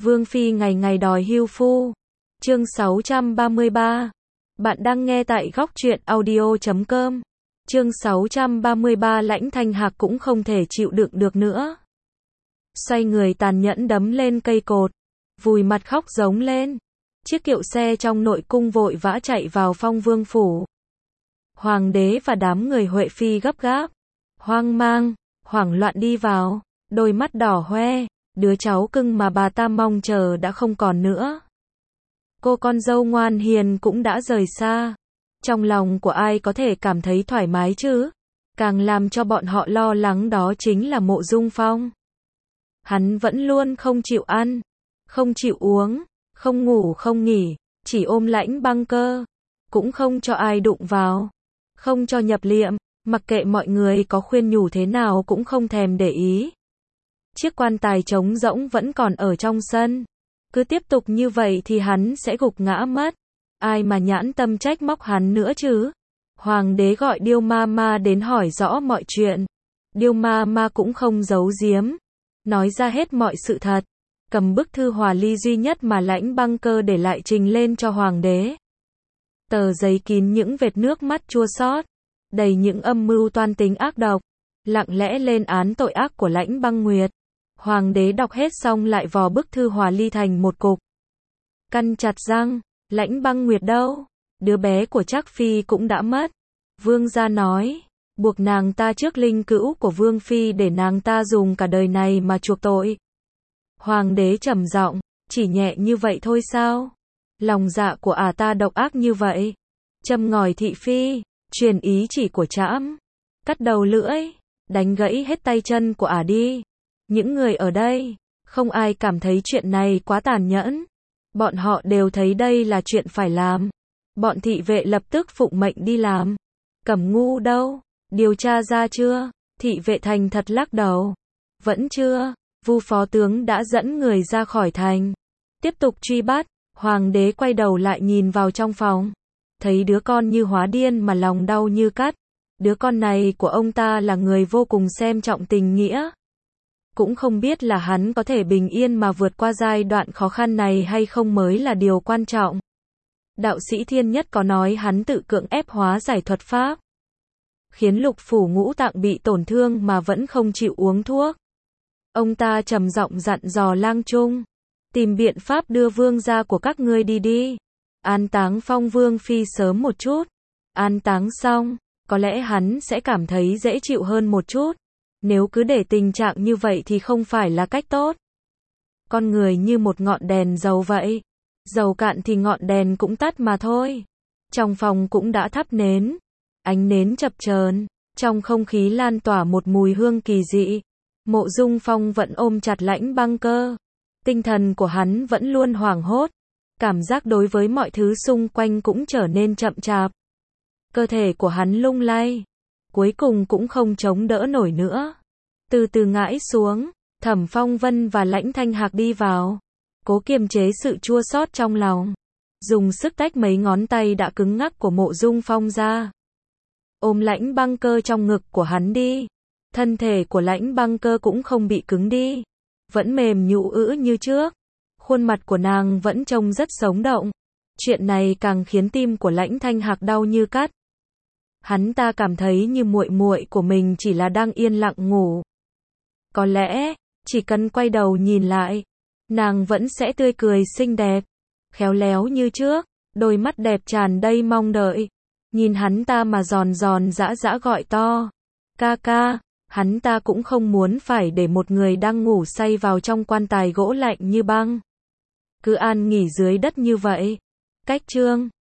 Vương Phi ngày ngày đòi hưu phu. Chương 633. Bạn đang nghe tại góc truyện audio.com. Chương 633. Lãnh Thanh Hạc cũng không thể chịu đựng được nữa. Xoay người tàn nhẫn đấm lên cây cột, vùi mặt khóc giống lên. Chiếc kiệu xe trong nội cung vội vã chạy vào Phong Vương phủ. Hoàng đế và đám người Huệ Phi gấp gáp, hoang mang, hoảng loạn đi vào, đôi mắt đỏ hoe, đứa cháu cưng mà bà ta mong chờ đã không còn nữa. Cô con dâu ngoan hiền cũng đã rời xa. Trong lòng của ai có thể cảm thấy thoải mái chứ? Càng làm cho bọn họ lo lắng đó chính là Mộ Dung Phong. Hắn vẫn luôn không chịu ăn, không chịu uống, không ngủ không nghỉ, chỉ ôm Lãnh Băng Cơ, cũng không cho ai đụng vào, không cho nhập liệm, mặc kệ mọi người có khuyên nhủ thế nào cũng không thèm để ý. Chiếc quan tài trống rỗng vẫn còn ở trong sân. Cứ tiếp tục như vậy thì hắn sẽ gục ngã mất. Ai mà nhãn tâm trách móc hắn nữa chứ? Hoàng đế gọi Điêu Ma Ma đến hỏi rõ mọi chuyện. Điêu Ma Ma cũng không giấu giếm, nói ra hết mọi sự thật. Cầm bức thư hòa ly duy nhất mà Lãnh Băng Cơ để lại trình lên cho hoàng đế. Tờ giấy kín những vệt nước mắt chua xót, đầy những âm mưu toan tính ác độc, lặng lẽ lên án tội ác của Lãnh Băng Nguyệt. Hoàng đế đọc hết xong lại vò bức thư hòa ly thành một cục. Căn chặt răng, Lãnh Băng Nguyệt đâu? Đứa bé của Trác Phi cũng đã mất. Vương gia nói, buộc nàng ta trước linh cữu của Vương Phi để nàng ta dùng cả đời này mà chuộc tội. Hoàng đế trầm giọng, chỉ nhẹ như vậy thôi sao? Lòng dạ của ả ta độc ác như vậy. Châm ngòi thị phi, truyền ý chỉ của trẫm, cắt đầu lưỡi, đánh gãy hết tay chân của ả đi. Những người ở đây, không ai cảm thấy chuyện này quá tàn nhẫn. Bọn họ đều thấy đây là chuyện phải làm. Bọn thị vệ lập tức phụng mệnh đi làm. Cẩm Ngu đâu? Điều tra ra chưa? Thị vệ thành thật lắc đầu. Vẫn chưa. Vu phó tướng đã dẫn người ra khỏi thành, tiếp tục truy bắt. Hoàng đế quay đầu lại nhìn vào trong phòng, thấy đứa con như hóa điên mà lòng đau như cắt. Đứa con này của ông ta là người vô cùng xem trọng tình nghĩa. Cũng không biết là hắn có thể bình yên mà vượt qua giai đoạn khó khăn này hay không mới là điều quan trọng. Đạo sĩ Thiên Nhất có nói hắn tự cưỡng ép hóa giải thuật pháp, khiến lục phủ ngũ tạng bị tổn thương mà vẫn không chịu uống thuốc. Ông ta trầm giọng dặn dò Lang Trung, tìm biện pháp đưa vương gia của các ngươi đi. An táng Phong Vương Phi sớm một chút. An táng xong, có lẽ hắn sẽ cảm thấy dễ chịu hơn một chút. Nếu cứ để tình trạng như vậy thì không phải là cách tốt. Con người như một ngọn đèn dầu vậy. Dầu cạn thì ngọn đèn cũng tắt mà thôi. Trong phòng cũng đã thắp nến. Ánh nến chập chờn, trong không khí lan tỏa một mùi hương kỳ dị. Mộ Dung Phong vẫn ôm chặt Lãnh Băng Cơ. Tinh thần của hắn vẫn luôn hoảng hốt. Cảm giác đối với mọi thứ xung quanh cũng trở nên chậm chạp. Cơ thể của hắn lung lay, cuối cùng cũng không chống đỡ nổi nữa. Từ từ ngã xuống. Thẩm Phong Vân và Lãnh Thanh Hạc đi vào, cố kiềm chế sự chua xót trong lòng, dùng sức tách mấy ngón tay đã cứng ngắc của Mộ Dung Phong ra. Ôm Lãnh Băng Cơ trong ngực của hắn đi. Thân thể của Lãnh Băng Cơ cũng không bị cứng đi, vẫn mềm nhũ ữ như trước. Khuôn mặt của nàng vẫn trông rất sống động. Chuyện này càng khiến tim của Lãnh Thanh Hạc đau như cắt. Hắn ta cảm thấy như muội muội của mình chỉ là đang yên lặng ngủ. Có lẽ, chỉ cần quay đầu nhìn lại, nàng vẫn sẽ tươi cười xinh đẹp, khéo léo như trước, đôi mắt đẹp tràn đầy mong đợi. Nhìn hắn ta mà giòn giòn giã giã gọi to, ca ca. Hắn ta cũng không muốn phải để một người đang ngủ say vào trong quan tài gỗ lạnh như băng, cứ an nghỉ dưới đất như vậy. Cách chương